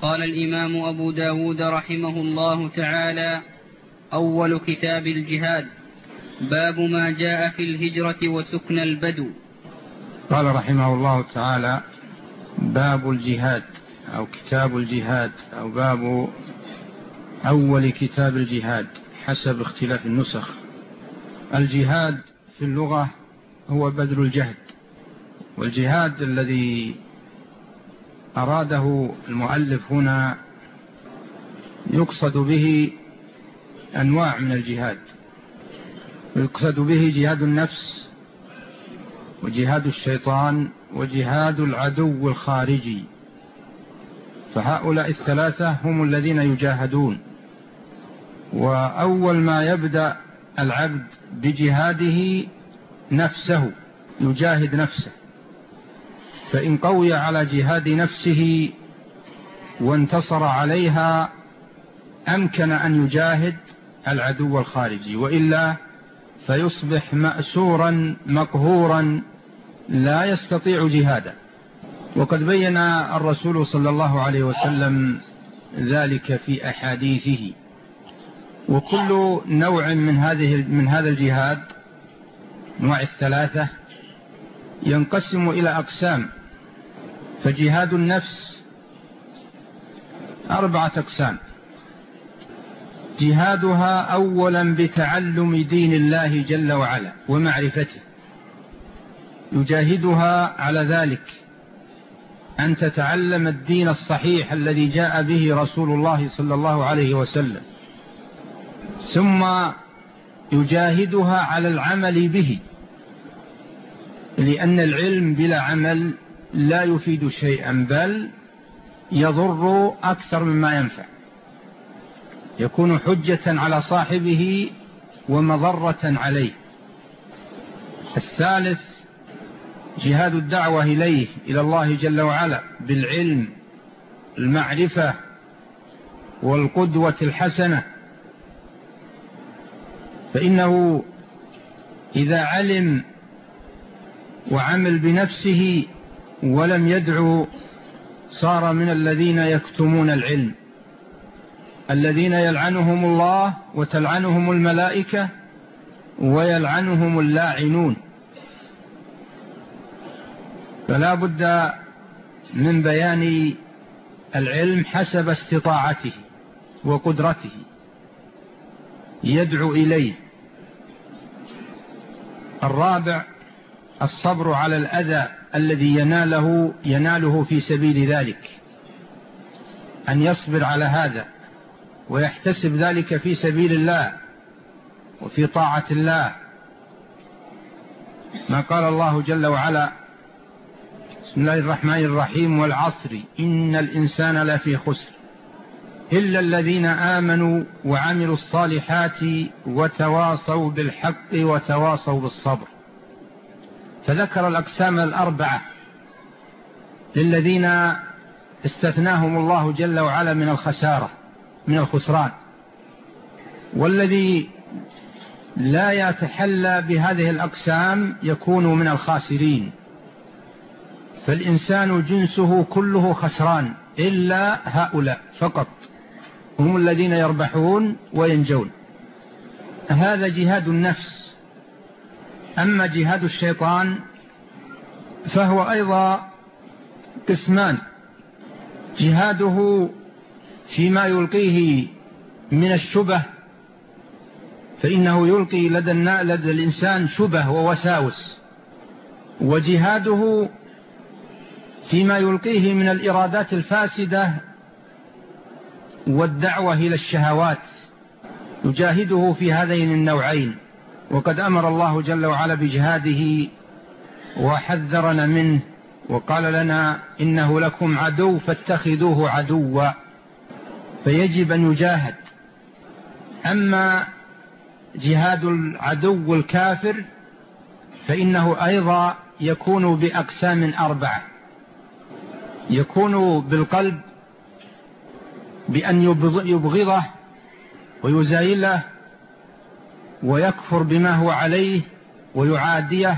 قال الإمام أبو داود رحمه الله تعالى: أول كتاب الجهاد، باب ما جاء في الهجرة وسكن البدو. قال رحمه الله تعالى: باب الجهاد أو كتاب الجهاد أو باب أول كتاب الجهاد حسب اختلاف النسخ. الجهاد في اللغة هو بذل الجهد، والجهاد الذي أراده المؤلف هنا يقصد به أنواع من الجهاد. يقصد به جهاد النفس، وجهاد الشيطان، وجهاد العدو الخارجي. فهؤلاء الثلاثة هم الذين يجاهدون. وأول ما يبدأ العبد بجهاده نفسه، يجاهد نفسه، فإن قوي على جهاد نفسه وانتصر عليها أمكن أن يجاهد العدو الخارجي، وإلا فيصبح مأسورا مقهورا لا يستطيع جهادا. وقد بين الرسول صلى الله عليه وسلم ذلك في أحاديثه. وكل نوع من هذا الجهاد، نوع الثلاثة، ينقسم إلى أقسام. فجهاد النفس 4 أقسام: جهادها أولا بتعلم دين الله جل وعلا ومعرفته، يجاهدها على ذلك أن تتعلم الدين الصحيح الذي جاء به رسول الله صلى الله عليه وسلم، ثم يجاهدها على العمل به، لأن العلم بلا عمل لا يفيد شيئا، بل يضر أكثر مما ينفع، يكون حجة على صاحبه ومضرة عليه. الثالث جهاد الدعوة إليه، إلى الله جل وعلا، بالعلم، المعرفة، والقدوة الحسنة. فإنه إذا علم وعمل بنفسه ولم يدعو صار من الذين يكتمون العلم، الذين يلعنهم الله وتلعنهم الملائكة ويلعنهم اللاعنون. فلا بد من بيان العلم حسب استطاعته وقدرته، يدعو إليه. الرابع الصبر على الأذى الذي يناله في سبيل ذلك، أن يصبر على هذا ويحتسب ذلك في سبيل الله وفي طاعة الله. ما قال الله جل وعلا: بسم الله الرحمن الرحيم: والعصر إن الإنسان لفي خسر إلا الذين آمنوا وعملوا الصالحات وتواصوا بالحق وتواصوا بالصبر. فذكر الأقسام 4 للذين استثناهم الله جل وعلا من الخسران. والذي لا يتحلى بهذه الأقسام يكون من الخاسرين. فالإنسان جنسه كله خسران إلا هؤلاء فقط، هم الذين يربحون وينجون. هذا جهاد النفس. أما جهاد الشيطان فهو أيضا قسمان: جهاده فيما يلقيه من الشبه، فإنه يلقي لدى الإنسان شبه ووساوس، وجهاده فيما يلقيه من الإرادات الفاسدة والدعوة إلى الشهوات، يجاهده في هذين النوعين. وقد أمر الله جل وعلا بجهاده وحذرنا منه، وقال لنا: إنه لكم عدو فاتخذوه عدوا. فيجب أن يجاهد. أما جهاد العدو الكافر فإنه أيضا يكون بأقسام 4: يكون بالقلب بأن يبغضه ويزايله ويكفر بما هو عليه ويعاديه،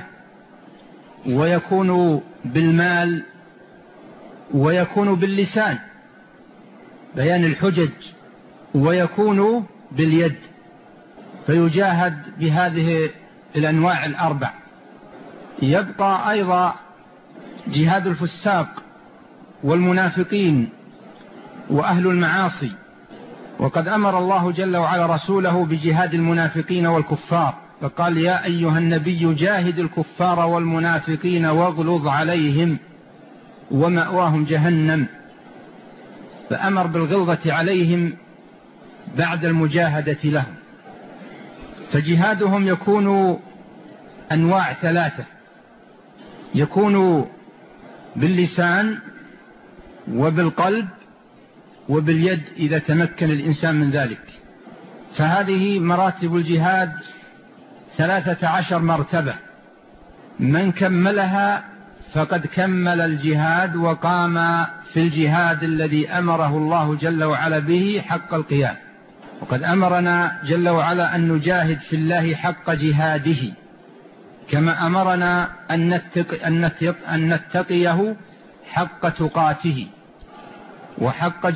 ويكون بالمال، ويكون باللسان بيان الحجج، ويكون باليد، فيجاهد بهذه الأنواع الأربع. يبقى أيضا جهاد الفساق والمنافقين وأهل المعاصي، وقد أمر الله جل وعلا رسوله بجهاد المنافقين والكفار، فقال: يا أيها النبي جاهد الكفار والمنافقين واغلظ عليهم ومأواهم جهنم. فأمر بالغلظة عليهم بعد المجاهدة لهم. فجهادهم يكون أنواع ثلاثة: يكون باللسان وبالقلب وباليد إذا تمكن الإنسان من ذلك. فهذه مراتب الجهاد 13 مرتبة، من كملها فقد كمل الجهاد وقام في الجهاد الذي أمره الله جل وعلا به حق القيام. وقد أمرنا جل وعلا أن نجاهد في الله حق جهاده، كما أمرنا أن نتقيه حق تقاته. وحق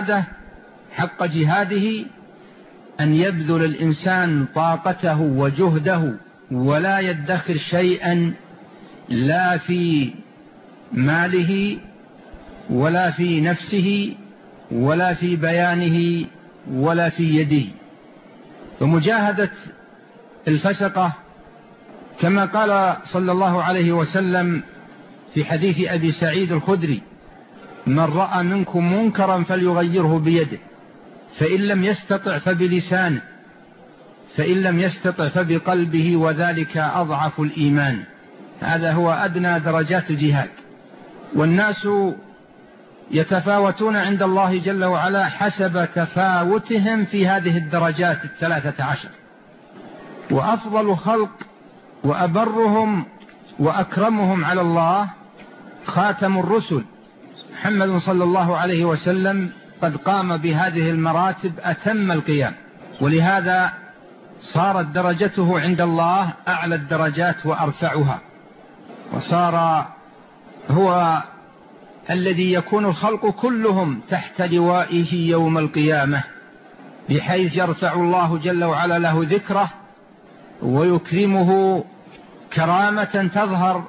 جهاده أن يبذل الإنسان طاقته وجهده ولا يدخر شيئا، لا في ماله ولا في نفسه ولا في بيانه ولا في يده. ومجاهدة الفسقة كما قال صلى الله عليه وسلم في حديث أبي سعيد الخدري: من رأى منكم منكرا فليغيره بيده، فإن لم يستطع فبلسانه، فإن لم يستطع فبقلبه، وذلك أضعف الإيمان. هذا هو أدنى درجات الجهاد. والناس يتفاوتون عند الله جل وعلا حسب تفاوتهم في هذه الدرجات 13. وأفضل خلق وأبرهم وأكرمهم على الله خاتم الرسل محمد صلى الله عليه وسلم، قد قام بهذه المراتب أتم القيام، ولهذا صارت درجته عند الله أعلى الدرجات وأرفعها، وصار هو الذي يكون الخلق كلهم تحت لوائه يوم القيامة، بحيث يرفع الله جل وعلا له ذكره ويكرمه كرامة تظهر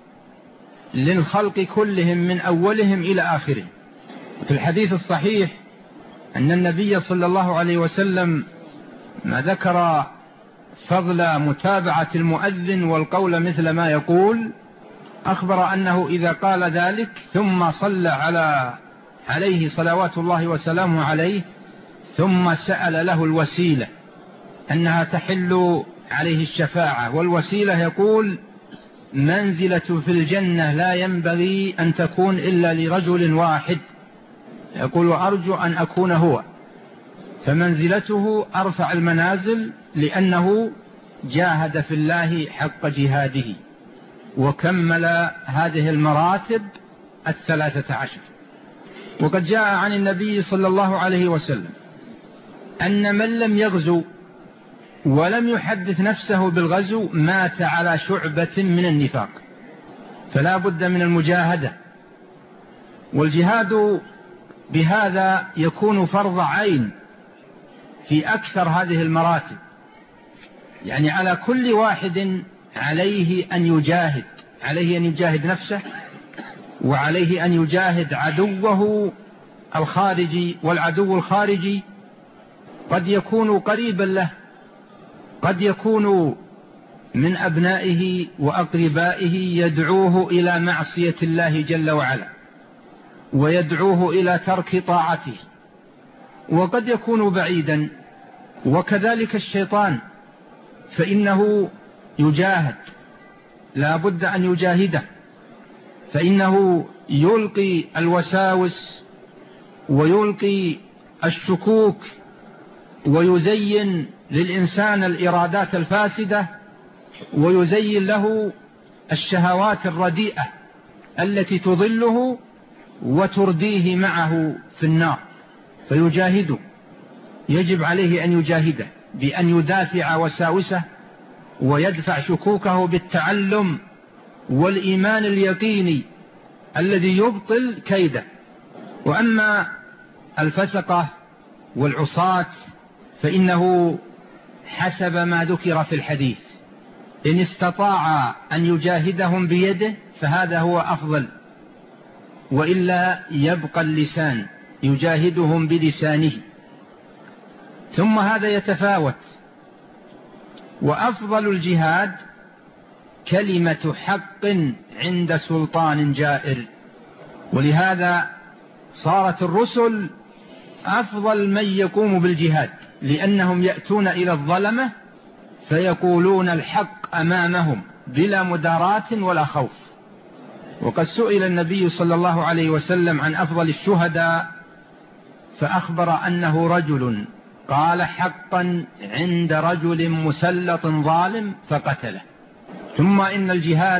للخلق كلهم من أولهم إلى آخرهم. في الحديث الصحيح أن النبي صلى الله عليه وسلم ما ذكر فضل متابعة المؤذن والقول مثل ما يقول، أخبر أنه إذا قال ذلك ثم صلى عليه صلوات الله وسلامه عليه، ثم سأل له الوسيلة أنها تحل عليه الشفاعة، والوسيلة يقول منزلة في الجنة لا ينبغي أن تكون إلا لرجل واحد، يقول وأرجو أن أكون هو، فمنزلته أرفع المنازل لأنه جاهد في الله حق جهاده وكمل هذه المراتب 13. وقد جاء عن النبي صلى الله عليه وسلم أن من لم يغزو ولم يحدث نفسه بالغزو مات على شعبة من النفاق، فلا بد من المجاهدة. والجهاد بهذا يكون فرض عين في أكثر هذه المراتب، يعني على كل واحد عليه أن يجاهد، عليه أن يجاهد نفسه، وعليه أن يجاهد عدوه الخارجي. والعدو الخارجي قد يكون قريبا له، قد يكون من أبنائه وأقربائه يدعوه إلى معصية الله جل وعلا ويدعوه إلى ترك طاعته، وقد يكون بعيدا، وكذلك الشيطان فإنه يجاهد، لا بد أن يجاهده، فإنه يلقي الوساوس ويلقي الشكوك ويزين للإنسان الإرادات الفاسدة ويزين له الشهوات الرديئة التي تضله وترديه معه في النار، فيجاهده. يجب عليه أن يجاهده بأن يدافع وساوسه ويدفع شكوكه بالتعلم والإيمان اليقيني الذي يبطل كيده. وأما الفسقة والعصاة فإنه حسب ما ذكر في الحديث إن استطاع أن يجاهدهم بيده فهذا هو أفضل، وإلا يبقى اللسان يجاهدهم بلسانه. ثم هذا يتفاوت، وأفضل الجهاد كلمة حق عند سلطان جائر. ولهذا صارت الرسل أفضل من يقوم بالجهاد، لأنهم يأتون إلى الظلمة فيقولون الحق أمامهم بلا مداراة ولا خوف. وقد سئل النبي صلى الله عليه وسلم عن أفضل الشهداء فأخبر أنه رجل قال حقا عند رجل مسلط ظالم فقتله. ثم إن الجهاد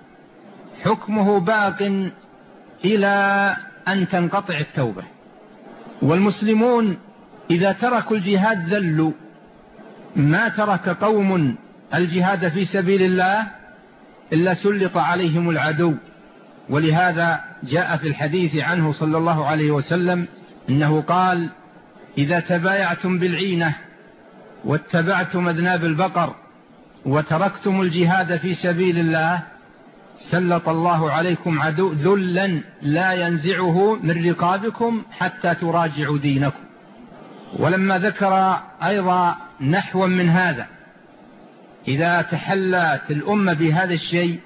حكمه باق إلى أن تنقطع التوبة، والمسلمون إذا تركوا الجهاد ذلوا. ما ترك قوم الجهاد في سبيل الله إلا سلط عليهم العدو. ولهذا جاء في الحديث عنه صلى الله عليه وسلم إنه قال: إذا تبايعتم بالعينة واتبعتم أذناب البقر وتركتم الجهاد في سبيل الله سلط الله عليكم عدو ذلا لا ينزعه من رقابكم حتى تراجعوا دينكم. ولما ذكر أيضا نحو من هذا: إذا تحلت الأمة بهذا الشيء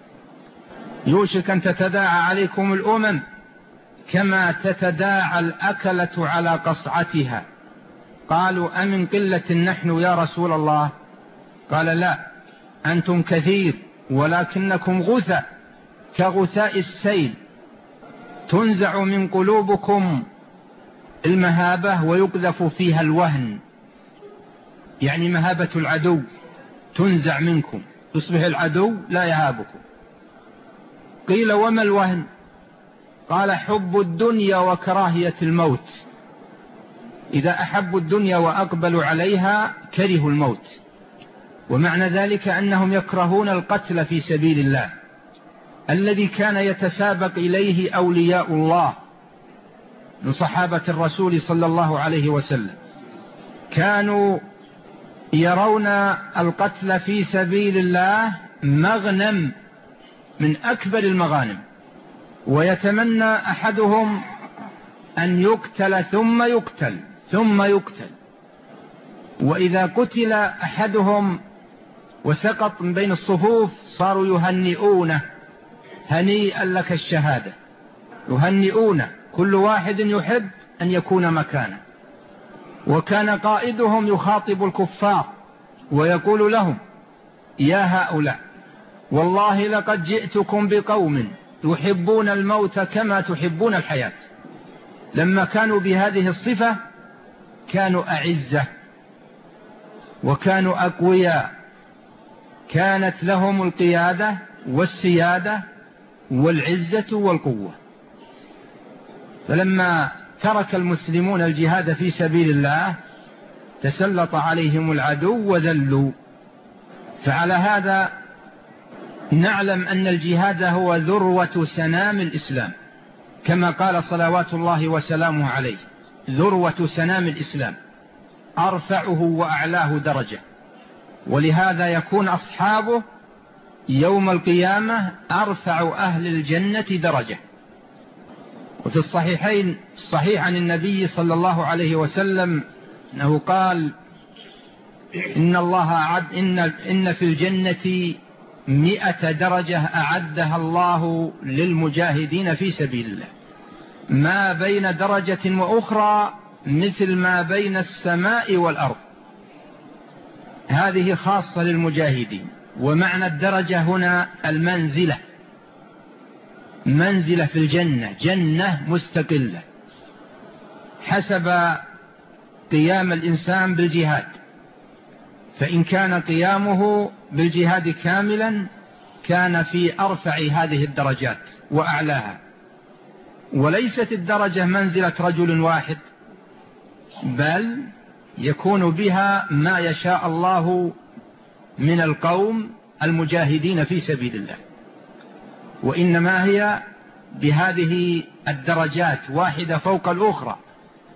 يوشك أن تتداعى عليكم الأمم كما تتداعى الأكلة على قصعتها. قالوا: أمن قلة نحن يا رسول الله؟ قال: لا، أنتم كثير ولكنكم غثى كغثاء السيل، تنزع من قلوبكم المهابة ويقذف فيها الوهن، يعني مهابة العدو تنزع منكم، يصبح العدو لا يهابكم. قيل: وما الوهن؟ قال: حب الدنيا وكراهية الموت. إذا أحبوا الدنيا وأقبلوا عليها كرهوا الموت. ومعنى ذلك أنهم يكرهون القتل في سبيل الله الذي كان يتسابق إليه أولياء الله من صحابة الرسول صلى الله عليه وسلم. كانوا يرون القتل في سبيل الله مغنم من أكبر المغانم، ويتمنى أحدهم أن يقتل ثم يقتل ثم يقتل. وإذا قتل أحدهم وسقط من بين الصفوف صاروا يهنئونه: هنيئا لك الشهادة. يهنئونه، كل واحد يحب أن يكون مكانه. وكان قائدهم يخاطب الكفار ويقول لهم: يا هؤلاء، والله لقد جئتكم بقوم يحبون الموت كما تحبون الحياة. لما كانوا بهذه الصفة كانوا أعزة وكانوا أقوياء، كانت لهم القيادة والسيادة والعزة والقوة. فلما ترك المسلمون الجهاد في سبيل الله تسلط عليهم العدو وذلوا. فعلى هذا نعلم أن الجهاد هو ذروة سنام الإسلام، كما قال صلوات الله وسلامه عليه: ذروة سنام الإسلام، أرفعه وأعلاه درجة. ولهذا يكون أصحابه يوم القيامة أرفع أهل الجنة درجة. وفي الصحيحين صحيح عن النبي صلى الله عليه وسلم أنه قال: إن في الجنة 100 درجة أعدها الله للمجاهدين في سبيل الله، ما بين درجة وأخرى مثل ما بين السماء والأرض. هذه خاصة للمجاهدين. ومعنى الدرجة هنا المنزلة، منزلة في الجنة، جنة مستقلة حسب قيام الإنسان بالجهاد. فإن كان قيامه بالجهاد كاملا كان في أرفع هذه الدرجات وأعلاها. وليست الدرجة منزلة رجل واحد، بل يكون بها ما يشاء الله من القوم المجاهدين في سبيل الله. وإنما هي بهذه الدرجات واحدة فوق الأخرى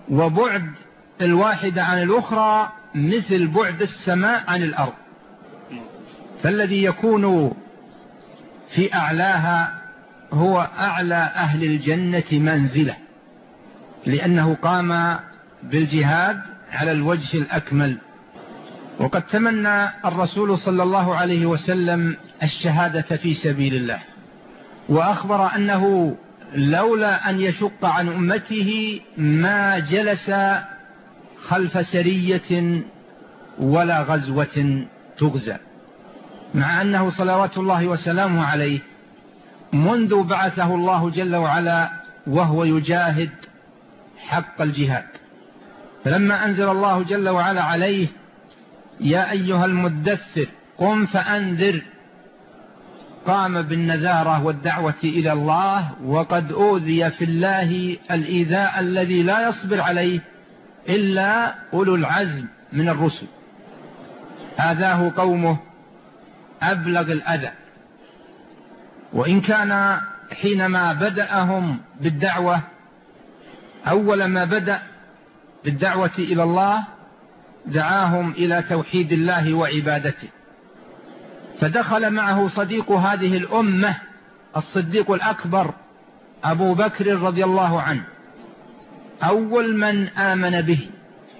وبعد الواحدة عن الأخرى مثل بعد السماء عن الأرض. فالذي يكون في أعلاها هو أعلى أهل الجنة منزلة، لأنه قام بالجهاد على الوجه الأكمل. وقد تمنى الرسول صلى الله عليه وسلم الشهادة في سبيل الله، وأخبر أنه لولا أن يشق عن أمته ما جلس خلف سرية ولا غزوة تغزى، مع أنه صلوات الله وسلامه عليه منذ بعثه الله جل وعلا وهو يجاهد حق الجهاد. فلما أنزل الله جل وعلا عليه يا أيها المدثر قم فأنذر، قام بالنذارة والدعوة إلى الله، وقد أوذي في الله الإيذاء الذي لا يصبر عليه إلا أولو العزم من الرسل. آذاه قومه أبلغ الأذى. وإن كان حينما بدأهم بالدعوة أول ما بدأ بالدعوة إلى الله دعاهم إلى توحيد الله وعبادته، فدخل معه صديق هذه الأمة الصديق الأكبر أبو بكر رضي الله عنه أول من آمن به،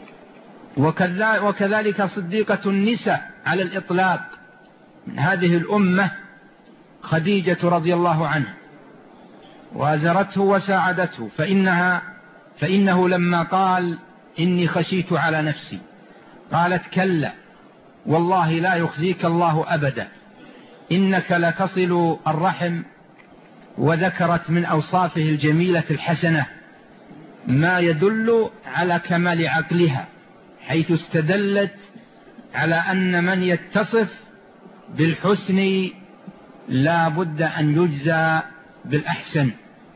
وكذلك صديقة النساء على الإطلاق من هذه الأمة خديجة رضي الله عنها، وازرته وساعدته، فإنه لما قال إني خشيت على نفسي قالت كلا والله لا يخزيك الله أبدا إنك لتصل الرحم، وذكرت من أوصافه الجميلة الحسنة ما يدل على كمال عقلها، حيث استدلت على أن من يتصف بالحسن لا بد أن يجزى بالأحسن.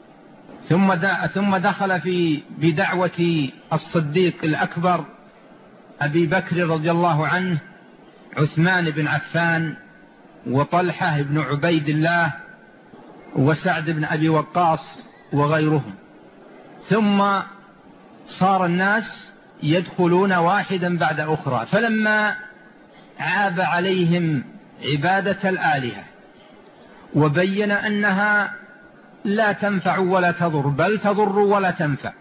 ثم دخل بدعوة الصديق الأكبر أبي بكر رضي الله عنه عثمان بن عفان وطلحة بن عبيد الله وسعد بن أبي وقاص وغيرهم. ثم صار الناس يدخلون واحدا بعد أخرى، فلما عاب عليهم عبادة الآلهة وبين أنها لا تنفع ولا تضر، بل تضر ولا تنفع،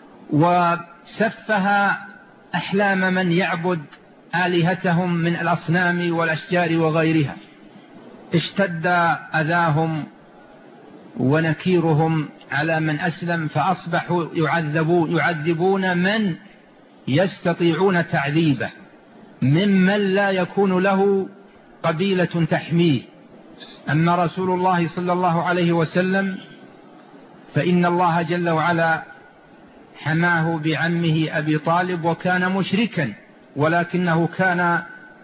وسفه أحلام من يعبد آلهتهم من الأصنام والأشجار وغيرها، اشتد أذاهم ونكيرهم على من أسلم، فأصبحوا يعذبون من يستطيعون تعذيبه ممن لا يكون له قبيلة تحميه. أما رسول الله صلى الله عليه وسلم فإن الله جل وعلا حماه بعمه أبي طالب، وكان مشركا ولكنه كان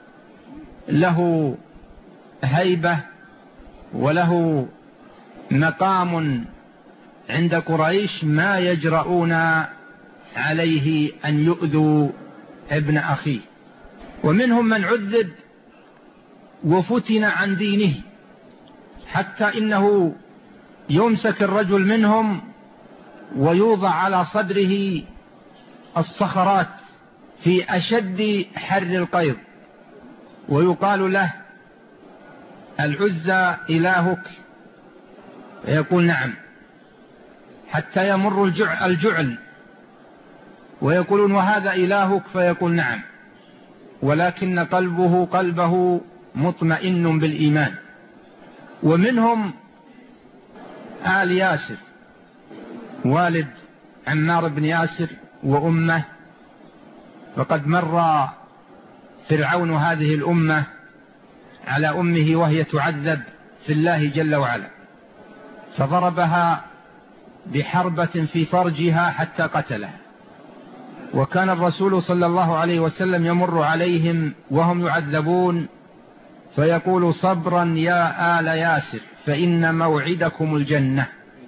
له هيبة وله مقام عند قريش ما يجرؤون عليه أن يؤذوا ابن أخيه. ومنهم من عذب وفتن عن دينه، حتى إنه يمسك الرجل منهم ويوضع على صدره الصخرات في أشد حر القيض، ويقال له العزى إلهك، فيقول نعم، حتى يمر الجعل ويقولون وهذا إلهك، فيقول نعم، ولكن قلبه مطمئن بالإيمان. ومنهم آل ياسر والد عمار بن ياسر وأمه، فقد مر فرعون هذه الأمة على أمه وهي تعذب في الله جل وعلا، فضربها بحربة في فرجها حتى قتلها. وكان الرسول صلى الله عليه وسلم يمر عليهم وهم يعذبون فيقول صبرا يا آل ياسر فإن موعدكم الجنة.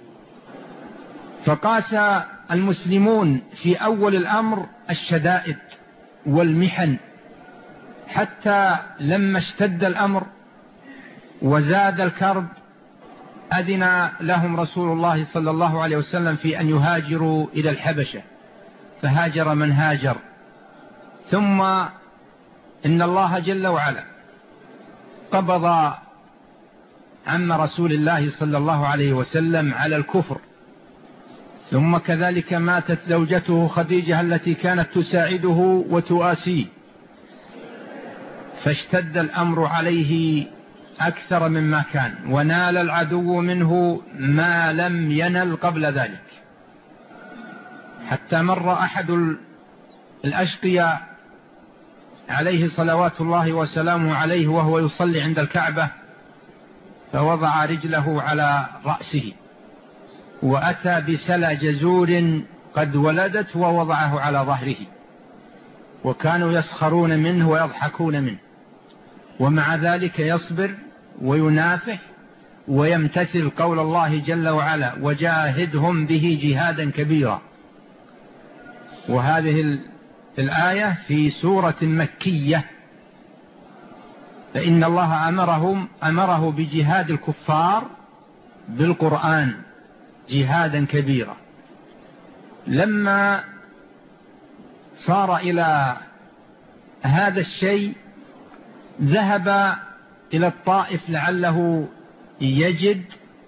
فقاس المسلمون في أول الأمر الشدائد والمحن، حتى لما اشتد الأمر وزاد الكرب أذن لهم رسول الله صلى الله عليه وسلم في أن يهاجروا إلى الحبشة، فهاجر من هاجر. ثم إن الله جل وعلا قبض عم رسول الله صلى الله عليه وسلم على الكفر، ثم كذلك ماتت زوجته خديجة التي كانت تساعده وتؤاسيه، فاشتد الأمر عليه أكثر مما كان، ونال العدو منه ما لم ينل قبل ذلك، حتى مر أحد الأشقياء عليه صلوات الله وسلامه عليه وهو يصلي عند الكعبة، فوضع رجله على رأسه وأتى بسلع جزور قد ولدت ووضعه على ظهره، وكانوا يسخرون منه ويضحكون منه، ومع ذلك يصبر وينافح ويمتثل قول الله جل وعلا: وجاهدهم به جهادا كبيرا. وهذه الآية في سورة مكية، فإن الله أمره بجهاد الكفار بالقرآن جهادا كبيرا. لما صار إلى هذا الشيء ذهب إلى الطائف لعله يجد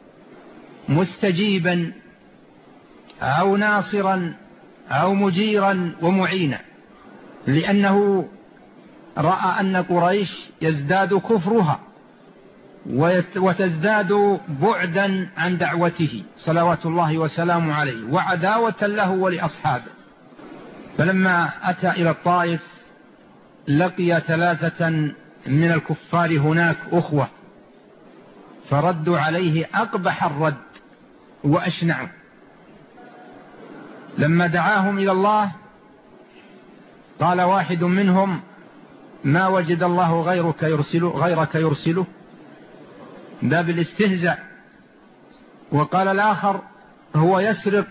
مستجيبا أو ناصرا أو مجيرا ومعينا، لأنه رأى أن قريش يزداد كفرها وتزداد بعدا عن دعوته صلوات الله وسلامه عليه وعداوة له ولأصحابه. فلما أتى إلى الطائف لقي 3 من الكفار هناك أخوة، فردوا عليه أقبح الرد وأشنعوا. لما دعاهم إلى الله قال واحد منهم: ما وجد الله غيرك يرسله، ده بالاستهزاء. وقال الآخر: هو يسرق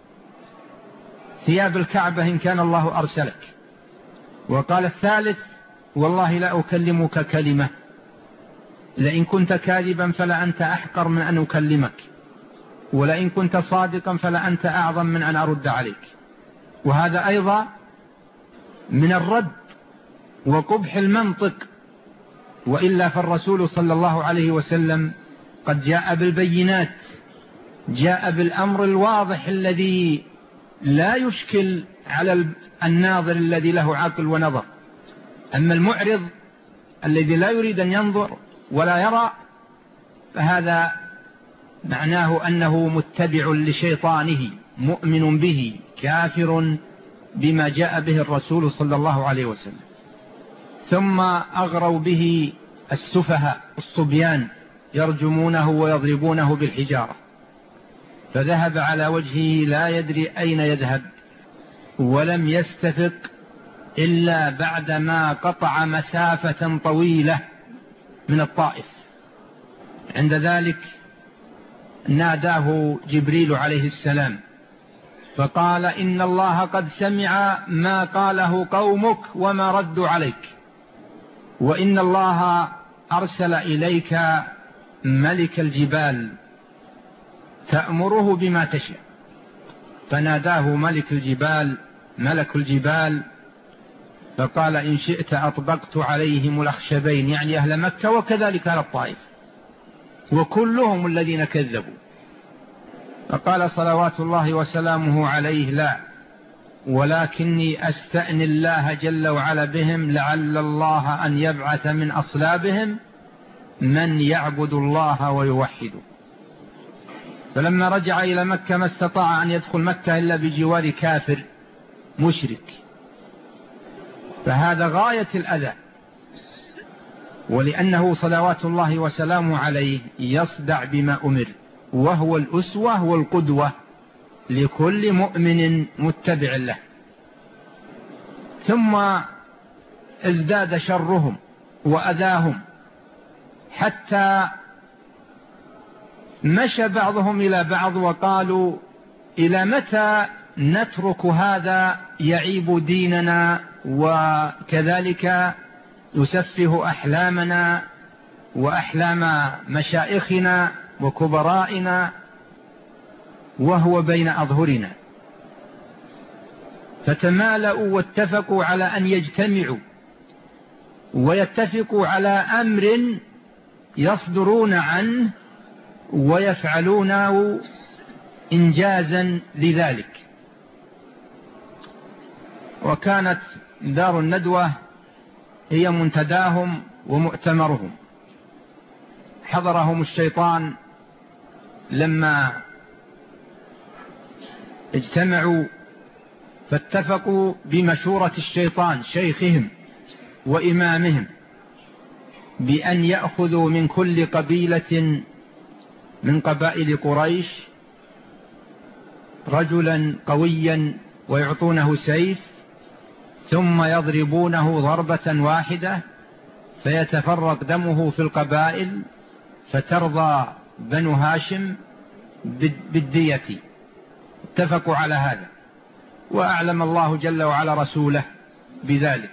ثياب الكعبة إن كان الله أرسلك. وقال الثالث: والله لا أكلمك كلمة، لئن كنت كاذبا فلا أنت أحقر من أن أكلمك، ولئن كنت صادقا فلا أنت أعظم من أن أرد عليك. وهذا أيضا من الرد وقبح المنطق، وإلا فالرسول صلى الله عليه وسلم قد جاء بالبينات، جاء بالأمر الواضح الذي لا يشكل على الناظر الذي له عقل ونظر. أما المعرض الذي لا يريد أن ينظر ولا يرى، فهذا معناه أنه متبع لشيطانه مؤمن به كافر بما جاء به الرسول صلى الله عليه وسلم. ثم أغروا به السفهاء الصبيان يرجمونه ويضربونه بالحجارة، فذهب على وجهه لا يدري أين يذهب، ولم يستفق إلا بعدما قطع مسافة طويلة من الطائف. عند ذلك ناداه جبريل عليه السلام فقال: إن الله قد سمع ما قاله قومك وما ردوا عليك، وإن الله أرسل إليك ملك الجبال تأمره بما تشاء. فناداه ملك الجبال فقال: إن شئت أطبقت عليهم الأخشبين، يعني أهل مكة وكذلك أهل الطائف وكلهم الذين كذبوا. فقال صلوات الله وسلامه عليه: لا، ولكني أستأن الله جل وعلا بهم، لعل الله أن يبعث من أصلابهم من يعبد الله ويوحد. فلما رجع إلى مكة ما استطاع أن يدخل مكة إلا بجوار كافر مشرك، فهذا غاية الأذى. ولأنه صلوات الله وسلامه عليه يصدع بما أمر، وهو الأسوة والقدوة لكل مؤمن متبع له. ثم ازداد شرهم وأذاهم حتى مشى بعضهم إلى بعض وقالوا: إلى متى نترك هذا يعيب ديننا وكذلك يسفه أحلامنا وأحلام مشائخنا وكبرائنا وهو بين أظهرنا؟ فتمالأوا واتفقوا على أن يجتمعوا ويتفقوا على أمر يصدرون عنه ويفعلونه إنجازا لذلك. وكانت دار الندوة هي منتداهم ومؤتمرهم. حضرهم الشيطان لما اجتمعوا فاتفقوا بمشورة الشيطان شيخهم وإمامهم بأن يأخذوا من كل قبيلة من قبائل قريش رجلا قويا ويعطونه سيف ثم يضربونه ضربة واحدة فيتفرق دمه في القبائل فترضى بنو هاشم بالدية. اتفقوا على هذا وأعلم الله جل وعلا رسوله بذلك،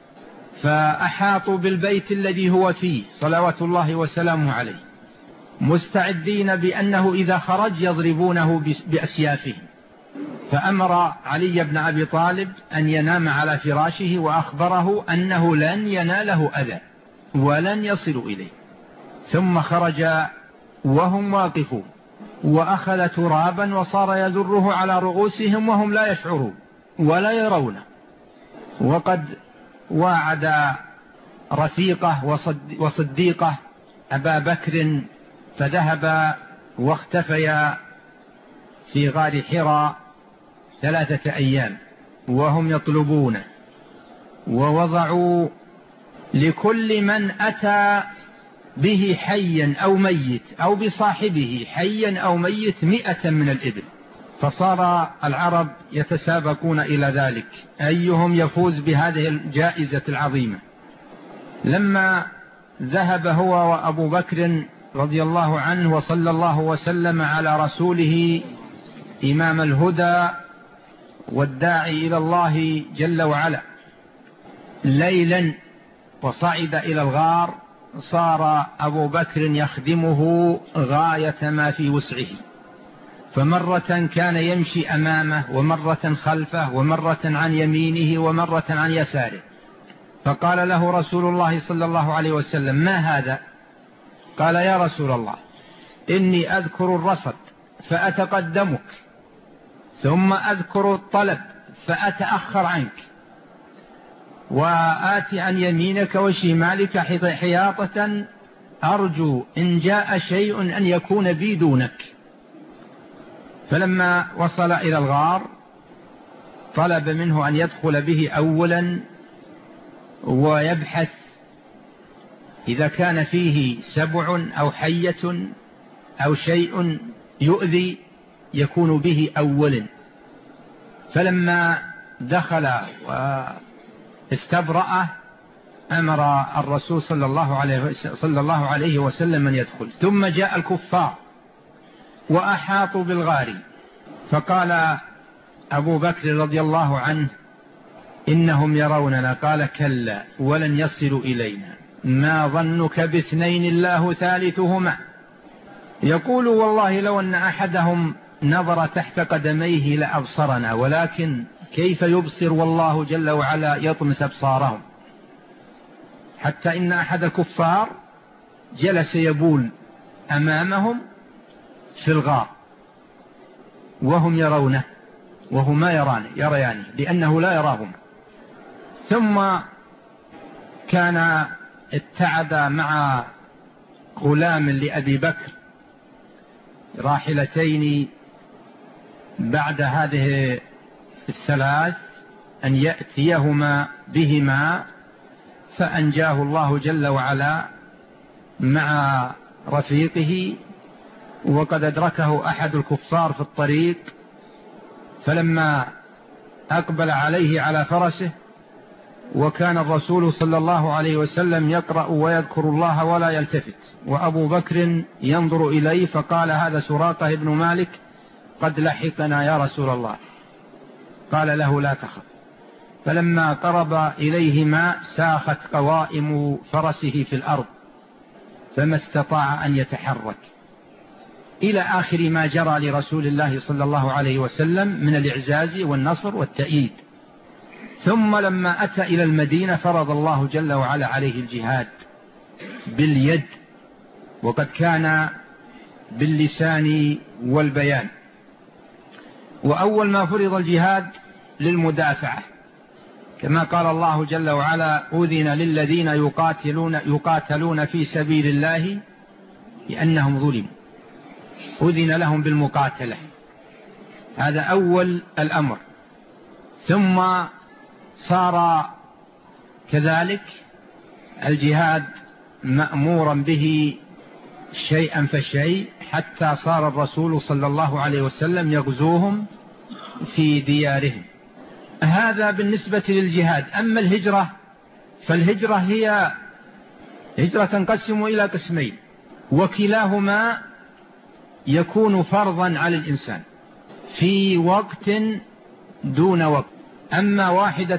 فأحاطوا بالبيت الذي هو فيه صلوات الله وسلامه عليه مستعدين بأنه إذا خرج يضربونه بأسيافهم. فأمر علي بن أبي طالب أن ينام على فراشه وأخبره أنه لن يناله أذى ولن يصل إليه. ثم خرج وهم واقفون وأخذ ترابا وصار يذره على رؤوسهم وهم لا يشعرون ولا يرونه. وقد واعد رفيقه وصديقه أبا بكر فذهب واختفيا في غار حراء 3 أيام وهم يطلبونه. ووضعوا لكل من أتى به حيا أو ميت أو بصاحبه حيا أو ميت 100 من الإبل. فصار العرب يتسابقون إلى ذلك أيهم يفوز بهذه الجائزة العظيمة. لما ذهب هو وأبو بكر رضي الله عنه وصلى الله وسلم على رسوله إمام الهدى والداعي إلى الله جل وعلا ليلا وصعد إلى الغار، صار أبو بكر يخدمه غاية ما في وسعه، فمرة كان يمشي أمامه ومرة خلفه ومرة عن يمينه ومرة عن يساره. فقال له رسول الله صلى الله عليه وسلم: ما هذا؟ قال: يا رسول الله إني أذكر الرصد فأتقدمك ثم أذكر الطلب فأتأخر عنك وآتي عن يمينك وشمالك حياطة أرجو إن جاء شيء أن يكون بي دونك. فلما وصل إلى الغار طلب منه أن يدخل به أولا ويبحث إذا كان فيه سبع أو حية أو شيء يؤذي يكون به أولا. فلما دخل واستبرأ أمر الرسول صلى الله عليه وسلم أن يدخل. ثم جاء الكفار وأحاطوا بالغار، فقال أبو بكر رضي الله عنه: إنهم يروننا. قال: كلا ولن يصلوا إلينا، ما ظنك باثنين الله ثالثهما. يقول: والله لو أن أحدهم نظر تحت قدميه لأبصرنا، ولكن كيف يبصر والله جل وعلا يطمس أبصارهم. حتى إن أحد الكفار جلس يبول أمامهم في الغار وهم يرونه وهو ما يريانه لأنه لا يراهم. ثم كان اتعد مع غلام لأبي بكر راحلتين بعد هذه الثلاث أن يأتيهما بهما، فأنجاه الله جل وعلا مع رفيقه. وقد أدركه أحد الكفار في الطريق، فلما أقبل عليه على فرسه وكان الرسول صلى الله عليه وسلم يقرأ ويذكر الله ولا يلتفت، وأبو بكر ينظر إليه، فقال: هذا سراقة بن مالك قد لحقنا يا رسول الله. قال له: لا تخف. فلما قرب إليهما ساخت قوائم فرسه في الأرض فما استطاع أن يتحرك، إلى آخر ما جرى لرسول الله صلى الله عليه وسلم من الإعزاز والنصر والتأييد. ثم لما أتى إلى المدينة فرض الله جل وعلا عليه الجهاد باليد، وقد كان باللسان والبيان. وأول ما فرض الجهاد للمدافعة، كما قال الله جل وعلا: أذن للذين يقاتلون في سبيل الله لأنهم ظلموا. أذن لهم بالمقاتلة، هذا أول الأمر. ثم صار كذلك الجهاد مأمورا به شيئا فشيء، حتى صار الرسول صلى الله عليه وسلم يغزوهم في ديارهم. هذا بالنسبة للجهاد. أما الهجرة فالهجرة هي هجرة تنقسم إلى قسمين، وكلاهما يكون فرضا على الإنسان في وقت دون وقت. أما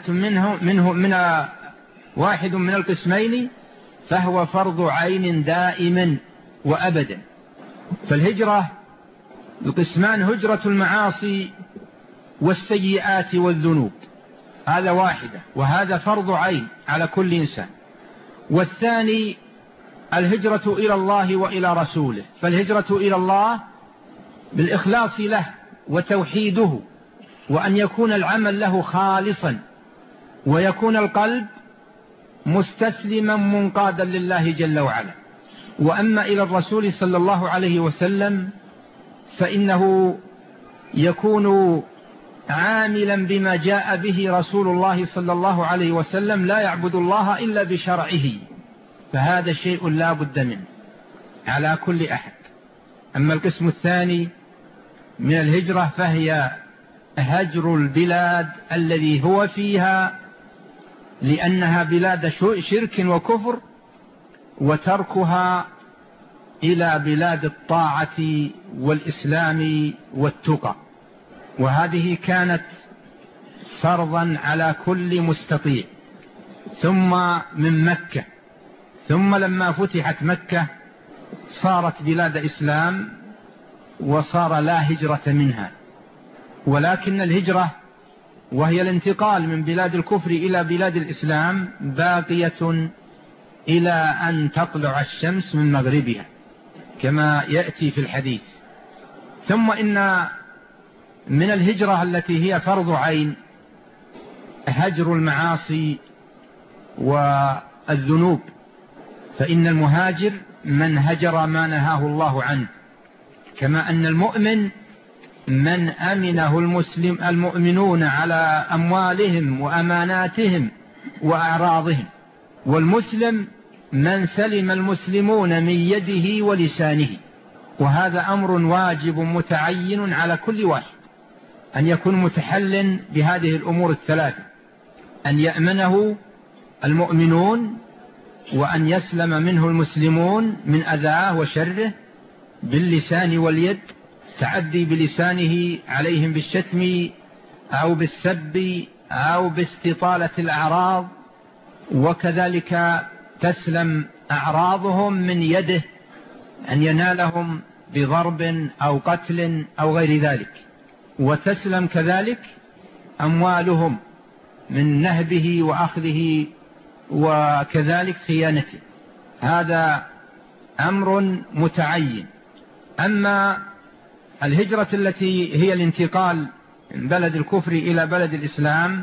واحد من القسمين فهو فرض عين دائما وأبدا. فالهجرة القسمان: هجرة المعاصي والسيئات والذنوب، هذا واحدة، وهذا فرض عين على كل إنسان. والثاني الهجرة إلى الله وإلى رسوله. فالهجرة إلى الله بالإخلاص له وتوحيده، وأن يكون العمل له خالصا، ويكون القلب مستسلما منقادا لله جل وعلا. وأما إلى الرسول صلى الله عليه وسلم فإنه يكون عاملا بما جاء به رسول الله صلى الله عليه وسلم، لا يعبد الله إلا بشرعه، فهذا شيء لا بد منه على كل أحد. أما القسم الثاني من الهجرة فهي هجر البلاد الذي هو فيها لأنها بلاد شرك وكفر، وتركها إلى بلاد الطاعة والإسلام والتقى. وهذه كانت فرضا على كل مستطيع. ثم من مكة، ثم لما فتحت مكة صارت بلاد إسلام وصار لا هجرة منها. ولكن الهجرة وهي الانتقال من بلاد الكفر إلى بلاد الإسلام باقية إلى أن تطلع الشمس من مغربها كما يأتي في الحديث. ثم إن من الهجرة التي هي فرض عين هجر المعاصي والذنوب، فإن المهاجر من هجر ما نهاه الله عنه، كما أن المؤمن من أمنه المؤمنون على أموالهم وأماناتهم وأعراضهم، والمسلم من سلم المسلمون من يده ولسانه. وهذا أمر واجب متعين على كل واحد أن يكون متحل بهذه الأمور الثلاثة: أن يأمنه المؤمنون، وأن يسلم منه المسلمون من أذاه وشره باللسان واليد، تعدي بلسانه عليهم بالشتم أو بالسب أو باستطالة الأعراض، وكذلك تسلم أعراضهم من يده أن ينالهم بضرب أو قتل أو غير ذلك، وتسلم كذلك أموالهم من نهبه وأخذه وكذلك خيانته. هذا أمر متعين. أما الهجرة التي هي الانتقال من بلد الكفر إلى بلد الإسلام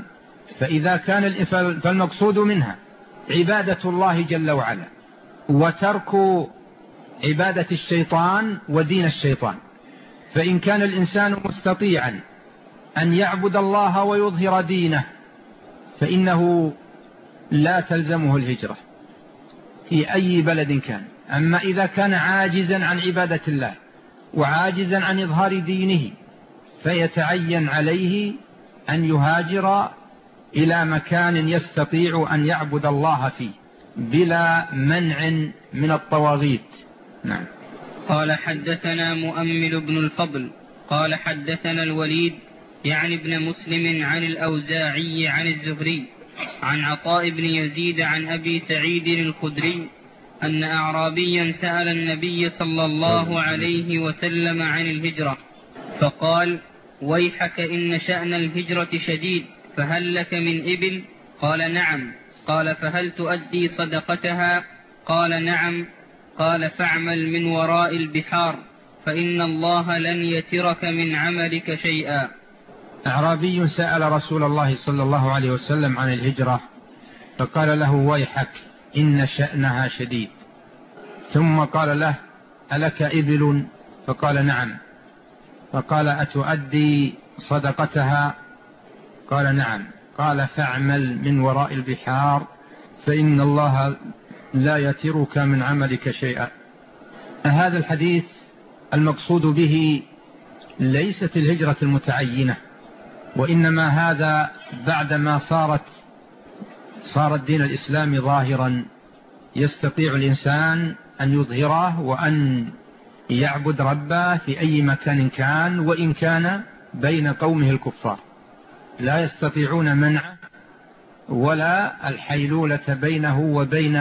فالمقصود منها عبادة الله جل وعلا، وترك عبادة الشيطان ودين الشيطان. فإن كان الإنسان مستطيعا أن يعبد الله ويظهر دينه فإنه لا تلزمه الهجرة في أي بلد كان. أما إذا كان عاجزا عن عبادة الله وعاجزا عن إظهار دينه فيتعين عليه أن يهاجر إلى مكان يستطيع أن يعبد الله فيه بلا منع من الطواغيت. نعم. قال: حدثنا مؤمل بن الفضل قال: حدثنا الوليد يعني ابن مسلم عن الأوزاعي عن الزهري عن عطاء بن يزيد عن أبي سعيد الخدري أن أعرابيا سأل النبي صلى الله عليه وسلم عن الهجرة، فقال: ويحك إن شأن الهجرة شديد، فهل لك من إبل؟ قال نعم. قال فهل تؤدي صدقتها؟ قال نعم. قال فاعمل من وراء البحار فإن الله لن يترك من عملك شيئا. أعرابي سأل رسول الله صلى الله عليه وسلم عن الهجرة فقال له ويحك إن شأنها شديد. ثم قال له ألك إبل؟ فقال نعم. فقال أتؤدي صدقتها؟ قال نعم. قال فاعمل من وراء البحار فإن الله لا يترك من عملك شيئا. هذا الحديث المقصود به ليست الهجرة المتعينة، وإنما هذا بعدما صار الدين الإسلامي ظاهرا يستطيع الإنسان أن يظهره وأن يعبد ربه في أي مكان كان، وإن كان بين قومه الكفار لا يستطيعون منعه ولا الحيلولة بينه وبين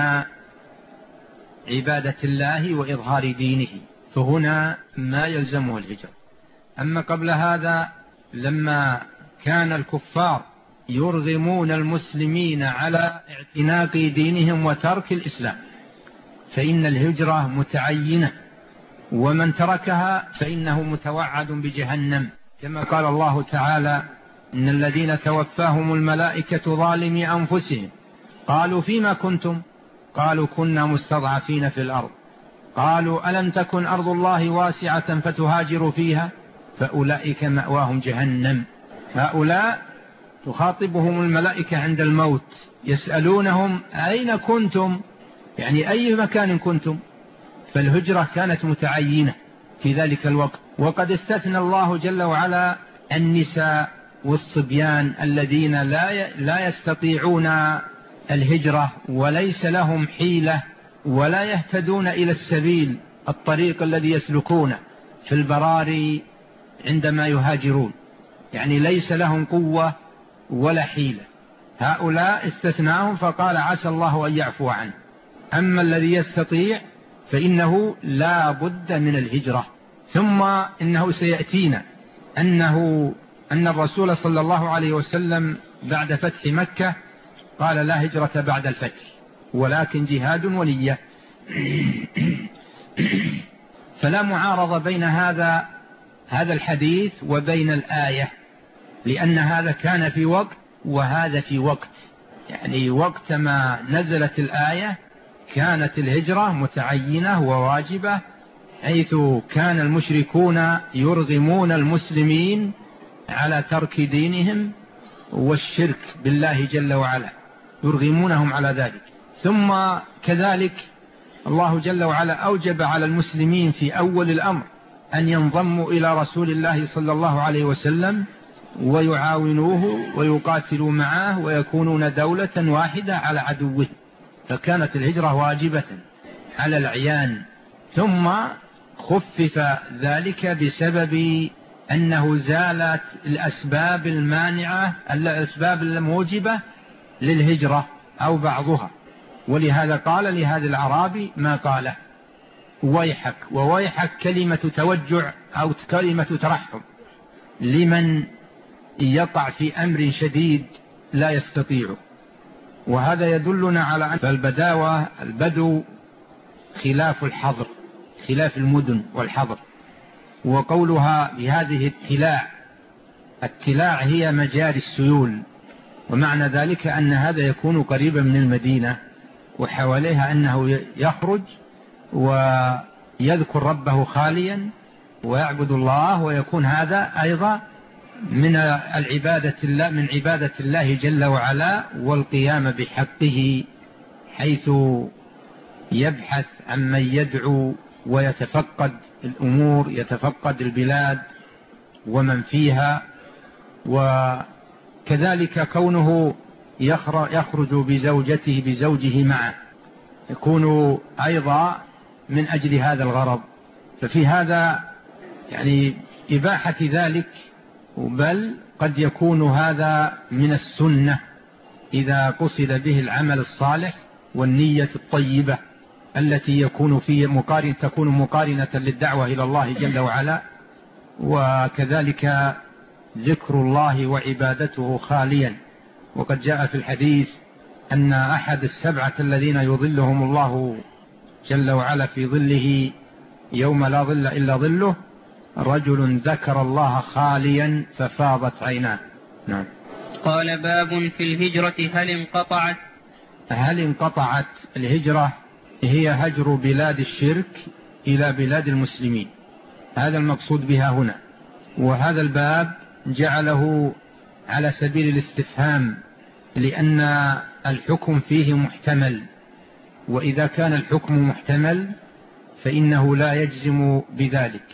عبادة الله وإظهار دينه، فهنا ما يلزمه الهجرة. أما قبل هذا لما كان الكفار يرغمون المسلمين على اعتناق دينهم وترك الإسلام فإن الهجرة متعينة، ومن تركها فإنه متوعد بجهنم، كما قال الله تعالى إن الذين توفاهم الملائكة ظالمي أنفسهم قالوا فيما كنتم؟ قالوا كنا مستضعفين في الأرض قالوا ألم تكن أرض الله واسعة فتهاجروا فيها فأولئك مأواهم جهنم. هؤلاء تخاطبهم الملائكة عند الموت يسألونهم أين كنتم، يعني أي مكان كنتم. فالهجرة كانت متعينة في ذلك الوقت. وقد استثنى الله جل وعلا النساء والصبيان الذين لا يستطيعون الهجرة وليس لهم حيلة ولا يهتدون إلى السبيل الطريق الذي يسلكونه في البراري عندما يهاجرون، يعني ليس لهم قوة ولا حيلة. هؤلاء استثناهم فقال عسى الله أن يعفو عنه. أما الذي يستطيع فإنه لا بد من الهجرة. ثم إنه سيأتينا أن الرسول صلى الله عليه وسلم بعد فتح مكة قال لا هجرة بعد الفتح ولكن جهاد ونية. فلا معارضة بين هذا الحديث وبين الآية، لأن هذا كان في وقت وهذا في وقت، يعني وقت ما نزلت الآية كانت الهجرة متعينة وواجبة، حيث كان المشركون يرغمون المسلمين على ترك دينهم والشرك بالله جل وعلا، يرغمونهم على ذلك. ثم كذلك الله جل وعلا أوجب على المسلمين في أول الأمر أن ينضموا إلى رسول الله صلى الله عليه وسلم ويعاونوه ويقاتلوا معه ويكونون دولة واحدة على عدوه، فكانت الهجرة واجبة على العيان. ثم خفف ذلك بسبب أنه زالت الأسباب المانعة، الأسباب الموجبة للهجرة أو بعضها، ولهذا قال لهذا الأعرابي ما قاله ويحك. وويحك كلمة توجع أو كلمة ترحم لمن يقع في أمر شديد لا يستطيع. وهذا يدلنا على أن البدو خلاف الحضر، خلاف المدن والحضر. وقولها بهذه التلاع هي مجاري السيول، ومعنى ذلك أن هذا يكون قريبا من المدينة وحواليها أنه يخرج ويذكر ربه خاليا ويعبد الله، ويكون هذا أيضا من عبادة الله جل وعلا والقيام بحقه، حيث يبحث عن من يدعو ويتفقد الأمور، يتفقد البلاد ومن فيها. وكذلك كونه يخرج بزوجه معه يكون أيضا من أجل هذا الغرض. ففي هذا يعني إباحة ذلك، بل قد يكون هذا من السنة إذا قصد به العمل الصالح والنية الطيبة التي تكون مقارنة للدعوة إلى الله جل وعلا، وكذلك ذكر الله وعبادته خاليا وقد جاء في الحديث أن أحد السبعة الذين يظلهم الله جل وعلا في ظله يوم لا ظل إلا ظله رجل ذكر الله خاليا ففاضت عيناه. نعم. قال باب في الهجرة هل انقطعت الهجرة هي هجر بلاد الشرك إلى بلاد المسلمين، هذا المقصود بها هنا. وهذا الباب جعله على سبيل الاستفهام لأن الحكم فيه محتمل، وإذا كان الحكم محتمل فإنه لا يجزم بذلك،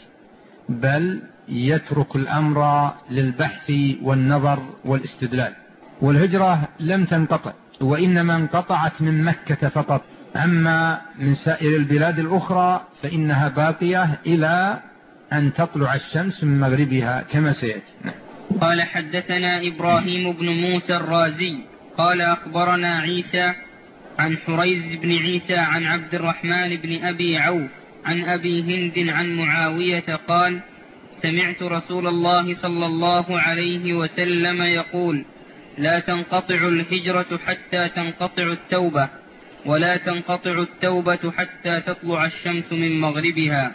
بل يترك الأمر للبحث والنظر والاستدلال. والهجرة لم تنقطع، وإنما انقطعت من مكة فقط، أما من سائر البلاد الأخرى فإنها باقية إلى أن تطلع الشمس من مغربها كما سيأتي. قال حدثنا إبراهيم بن موسى الرازي قال أخبرنا عيسى عن حريز بن عيسى عن عبد الرحمن بن أبي عوف عن أبي هند عن معاوية قال سمعت رسول الله صلى الله عليه وسلم يقول لا تنقطع الهجرة حتى تنقطع التوبة، ولا تنقطع التوبة حتى تطلع الشمس من مغربها.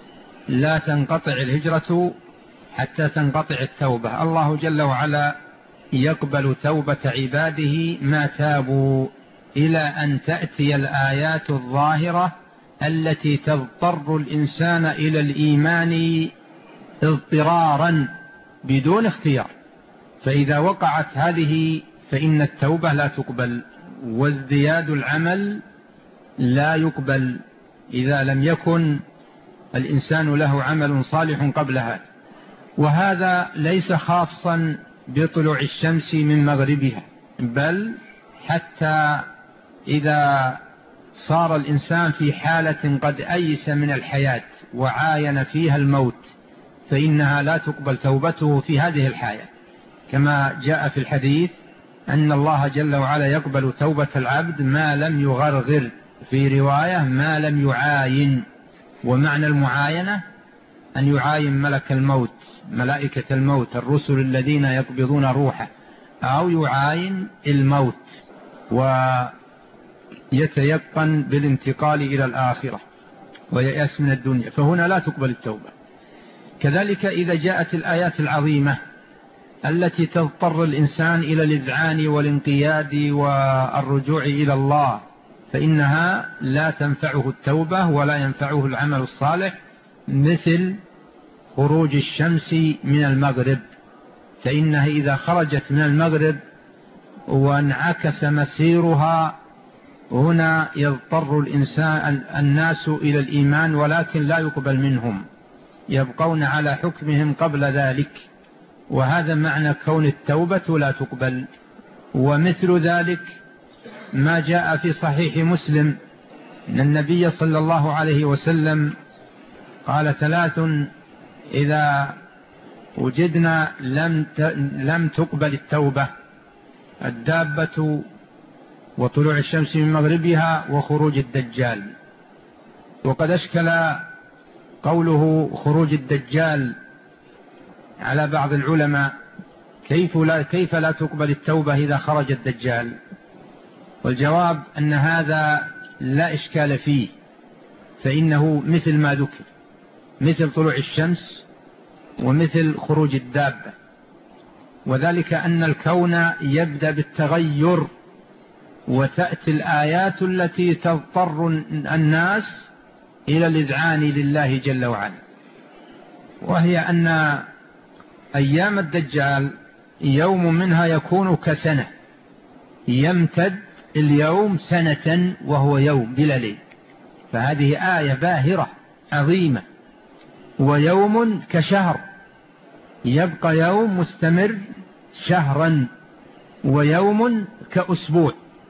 لا تنقطع الهجرة حتى تنقطع التوبة. الله جل وعلا يقبل توبة عباده ما تابوا إلى أن تأتي الآيات الظاهرة التي تضطر الإنسان إلى الإيمان اضطرارا بدون اختيار، فإذا وقعت هذه فإن التوبة لا تقبل، وازدياد العمل لا يقبل إذا لم يكن الإنسان له عمل صالح قبلها. وهذا ليس خاصا بطلوع الشمس من مغربها، بل حتى إذا صار الإنسان في حالة قد أيس من الحياة وعاين فيها الموت فإنها لا تقبل توبته في هذه الحالة، كما جاء في الحديث أن الله جل وعلا يقبل توبة العبد ما لم يغرغر، في رواية ما لم يعاين. ومعنى المعاينة أن يعاين ملك الموت، ملائكة الموت، الرسل الذين يقبضون روحه، أو يعاين الموت ويتيقن بالانتقال إلى الآخرة ويأس من الدنيا، فهنا لا تقبل التوبة. كذلك إذا جاءت الآيات العظيمة التي تضطر الإنسان إلى الإذعان والانقياد والرجوع إلى الله فإنها لا تنفعه التوبة ولا ينفعه العمل الصالح، مثل خروج الشمس من المغرب، فإنها إذا خرجت من المغرب وانعكس مسيرها هنا يضطر الناس إلى الإيمان، ولكن لا يقبل منهم، يبقون على حكمهم قبل ذلك، وهذا معنى كون التوبة لا تقبل. ومثل ذلك ما جاء في صحيح مسلم أن النبي صلى الله عليه وسلم قال 3 إذا وجدنا لم تقبل التوبة: الدابة، وطلوع الشمس من مغربها، وخروج الدجال. وقد أشكل قوله خروج الدجال على بعض العلماء، كيف لا تقبل التوبة إذا خرج الدجال؟ والجواب أن هذا لا إشكال فيه، فإنه مثل ما ذكر، مثل طلوع الشمس ومثل خروج الدابة، وذلك أن الكون يبدأ بالتغير، وتأتي الآيات التي تضطر الناس إلى الإذعان لله جل وعلا، وهي أن أيام الدجال يوم منها يكون كسنة، يمتد اليوم سنة وهو يوم بلا ليل، فهذه آية باهرة عظيمة. ويوم كشهر، يبقى يوم مستمر شهرا، ويوم كأسبوع،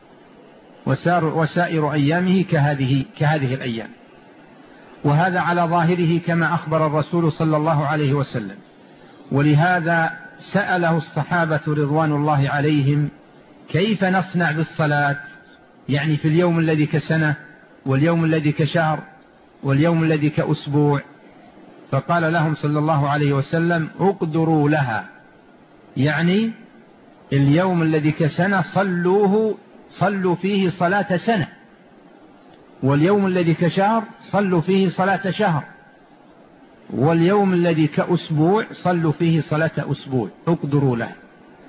وسائر أيامه كهذه الأيام. وهذا على ظاهره كما أخبر الرسول صلى الله عليه وسلم. ولهذا سأله الصحابة رضوان الله عليهم: كيف نصنع بالصلاة؟ يعني في اليوم الذي كسنة، واليوم الذي كشهر، واليوم الذي كأسبوع. فقال لهم صلى الله عليه وسلم: اقدروا لها، يعني اليوم الذي كسنة صلوا فيه صلاة سنة، واليوم الذي كشهر صلوا فيه صلاة شهر، واليوم الذي كأسبوع صلوا فيه صلاة أسبوع، اقدروا له.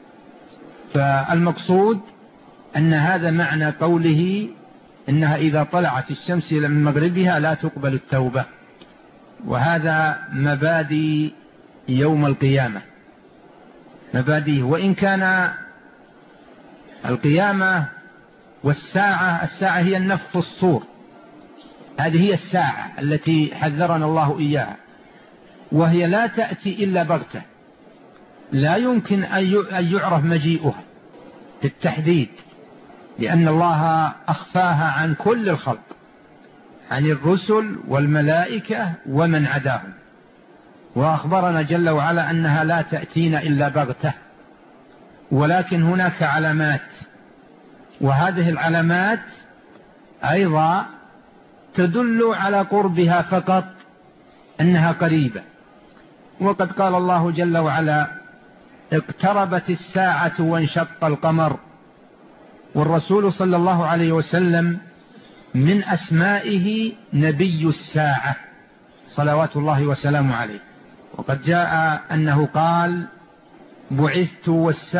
فالمقصود أن هذا معنى قوله إنها إذا طلعت الشمس من مغربها لا تقبل التوبة، وهذا مبادئ يوم القيامة، مبادئ. وإن كان القيامة والساعة هي النفخ في الصور، هذه هي الساعة التي حذرنا الله إياها، وهي لا تأتي إلا بغتة، لا يمكن أن يعرف مجيئها في التحديد، لأن الله أخفاها عن كل الخلق، عن الرسل والملائكة ومن عداهم، وأخبرنا جل وعلا أنها لا تأتينا إلا بغتة. ولكن هناك علامات، وهذه العلامات أيضا تدل على قربها فقط، أنها قريبة. وقد قال الله جل وعلا: اقتربت الساعة وانشق القمر. والرسول صلى الله عليه وسلم من أسمائه نبي الساعة صلوات الله وسلامه عليه، وقد جاء أنه قال: بعثت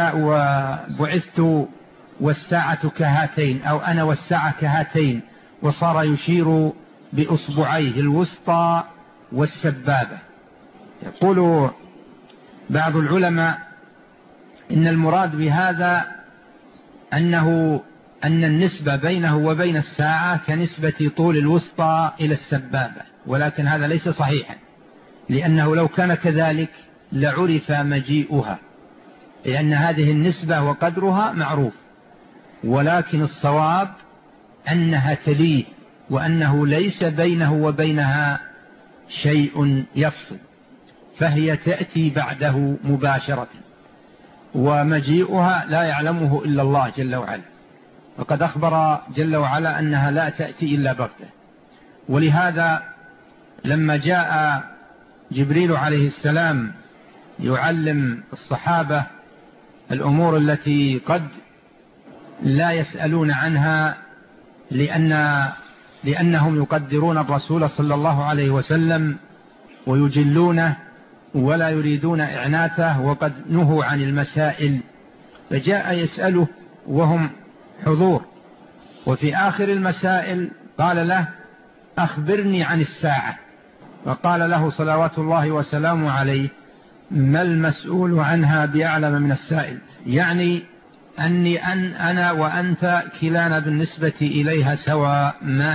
والساعة كهاتين، أو أنا والساعة كهاتين، وصار يشير بأصبعيه الوسطى والسبابة. يقول بعض العلماء إن المراد بهذا أن النسبة بينه وبين الساعة كنسبة طول الوسطى إلى السبابة، ولكن هذا ليس صحيحا، لأنه لو كان كذلك لعرف مجيئها، لأن هذه النسبة وقدرها معروف، ولكن الصواب أنها تليه، وأنه ليس بينه وبينها شيء يفصل، فهي تأتي بعده مباشرة، ومجيئها لا يعلمه إلا الله جل وعلا، وقد أخبر جل وعلا أنها لا تأتي إلا بغتة. ولهذا لما جاء جبريل عليه السلام يعلم الصحابة الأمور التي قد لا يسألون عنها، لأنهم يقدرون الرسول صلى الله عليه وسلم ويجلونه ولا يريدون إعناته، وقد نهوا عن المسائل، فجاء يسأله وهم حضور، وفي آخر المسائل قال له: أخبرني عن الساعة. فقال له صلوات الله وسلامه عليه: ما المسؤول عنها بأعلم من السائل، يعني أنا وأنت كلانا بالنسبة إليها سواء،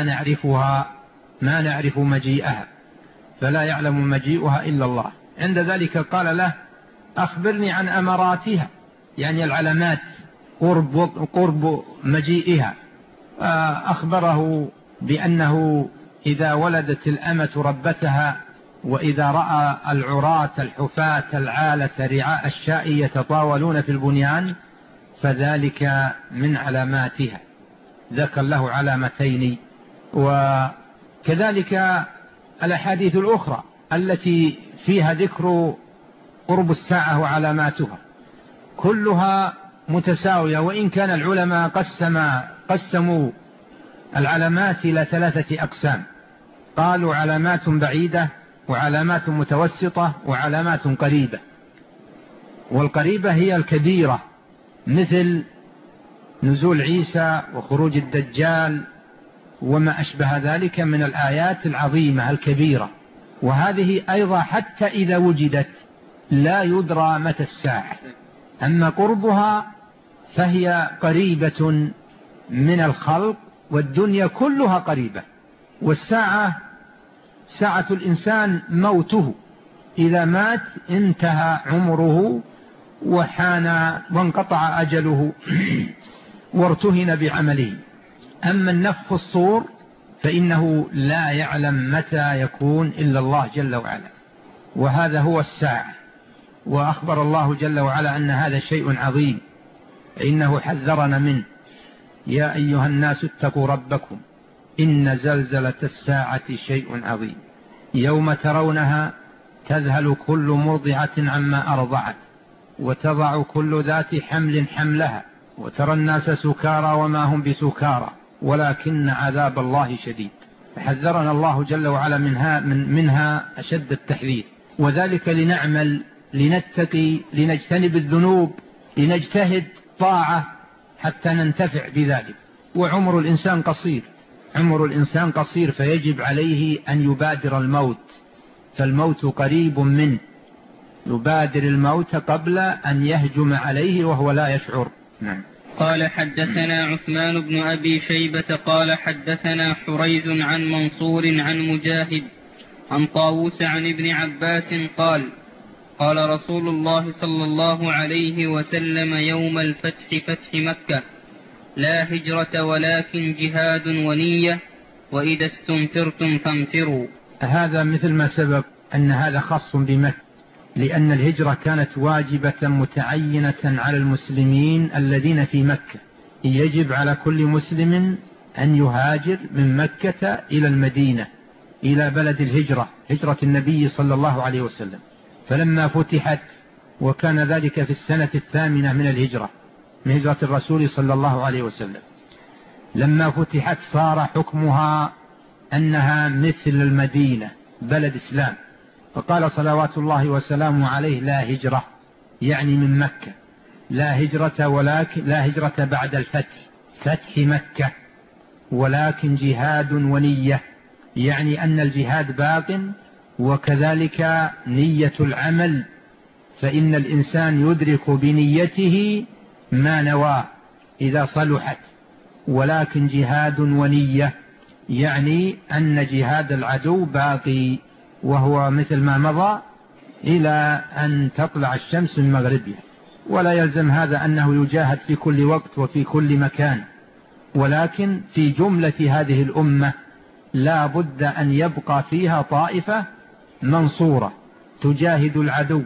ما نعرف مجيئها، فلا يعلم مجيئها إلا الله. عند ذلك قال له: أخبرني عن أمراتها، يعني العلامات قرب مجيئها. أخبره بأنه إذا ولدت الأمة ربتها، وإذا رأى العراة الحفاة العالة رعاء الشاء يتطاولون في البنيان فذلك من علاماتها، ذكر له علامتين. وكذلك الأحاديث الأخرى التي فيها ذكر قرب الساعة وعلاماتها كلها متساوية، وإن كان العلماء قسموا العلامات إلى 3 أقسام، قالوا علامات بعيدة، وعلامات متوسطة، وعلامات قريبة. والقريبة هي الكبيرة، مثل نزول عيسى وخروج الدجال وما أشبه ذلك من الآيات العظيمة الكبيرة، وهذه أيضا حتى إذا وجدت لا يدرى متى الساعة. أما قربها فهي قريبة من الخلق، والدنيا كلها قريبة. والساعة ساعة الإنسان موته، إذا مات انتهى عمره وحان وانقطع أجله وارتهن بعمله. أما النفخ في الصور فإنه لا يعلم متى يكون إلا الله جل وعلا، وهذا هو الساعة. وأخبر الله جل وعلا أن هذا شيء عظيم، إنه حذرنا منه: يا أيها الناس اتقوا ربكم إن زلزلة الساعة شيء عظيم، يوم ترونها تذهل كل مرضعة عما أرضعت وتضع كل ذات حمل حملها، وترى الناس سكارى وما هم بسكارى ولكن عذاب الله شديد. فحذرنا الله جل وعلا منها أشد التحذير، وذلك لنعمل، لنتقي، لنجتنب الذنوب، لنجتهد طاعة حتى ننتفع بذلك. وعمر الإنسان قصير، عمر الإنسان قصير، فيجب عليه أن يبادر الموت، فالموت قريب منه، يبادر الموت قبل أن يهجم عليه وهو لا يشعر. نعم. قال حدثنا عثمان بن أبي شيبة قال حدثنا حريز عن منصور عن مجاهد عن طاووس عن ابن عباس قال قال رسول الله صلى الله عليه وسلم يوم الفتح فتح مكة: لا هجرة ولكن جهاد ونية، وإذا استنفرتم فانفروا. هذا مثل ما سبق أن هذا خاص بمكة، لأن الهجرة كانت واجبة متعينة على المسلمين الذين في مكة. يجب على كل مسلم أن يهاجر من مكة إلى المدينة، إلى بلد الهجرة، هجرة النبي صلى الله عليه وسلم. فلما فتحت، وكان ذلك في السنة 8 من الهجرة، من هجرة الرسول صلى الله عليه وسلم، لما فتحت صار حكمها أنها مثل المدينة، بلد إسلام. فقال صلوات الله وسلامه عليه: لا هجرة، يعني من مكة، لا هجرة، ولكن لا هجرة بعد الفتح، فتح مكة، ولكن جهاد ونية، يعني أن الجهاد باق، وكذلك نية العمل، فإن الإنسان يدرك بنيته ما نواه إذا صلحت. ولكن جهاد ونية يعني أن جهاد العدو باقي، وهو مثل ما مضى إلى أن تطلع الشمس من مغربها. ولا يلزم هذا أنه يجاهد في كل وقت وفي كل مكان، ولكن في جملة هذه الأمة لا بد أن يبقى فيها طائفة منصورة تجاهد العدو،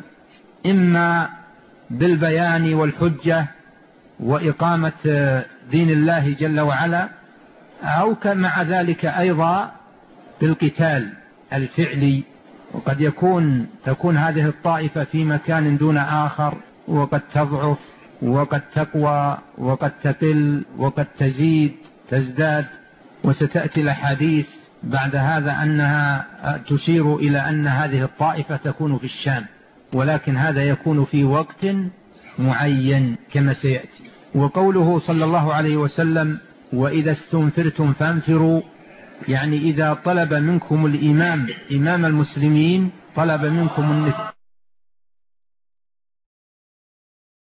إما بالبيان والحجة وإقامة دين الله جل وعلا، أو مع ذلك أيضا بالقتال الفعلي. وقد تكون هذه الطائفة في مكان دون آخر، وقد تضعف، وقد تقوى، وقد تقل، وقد تزداد. وستأتي الأحاديث بعد هذا أنها تشير إلى أن هذه الطائفة تكون في الشام، ولكن هذا يكون في وقت معين كما سيأتي. وقوله صلى الله عليه وسلم: وإذا استنفرتم فانفروا، يعني إذا طلب منكم الإمام، إمام المسلمين، طلب منكم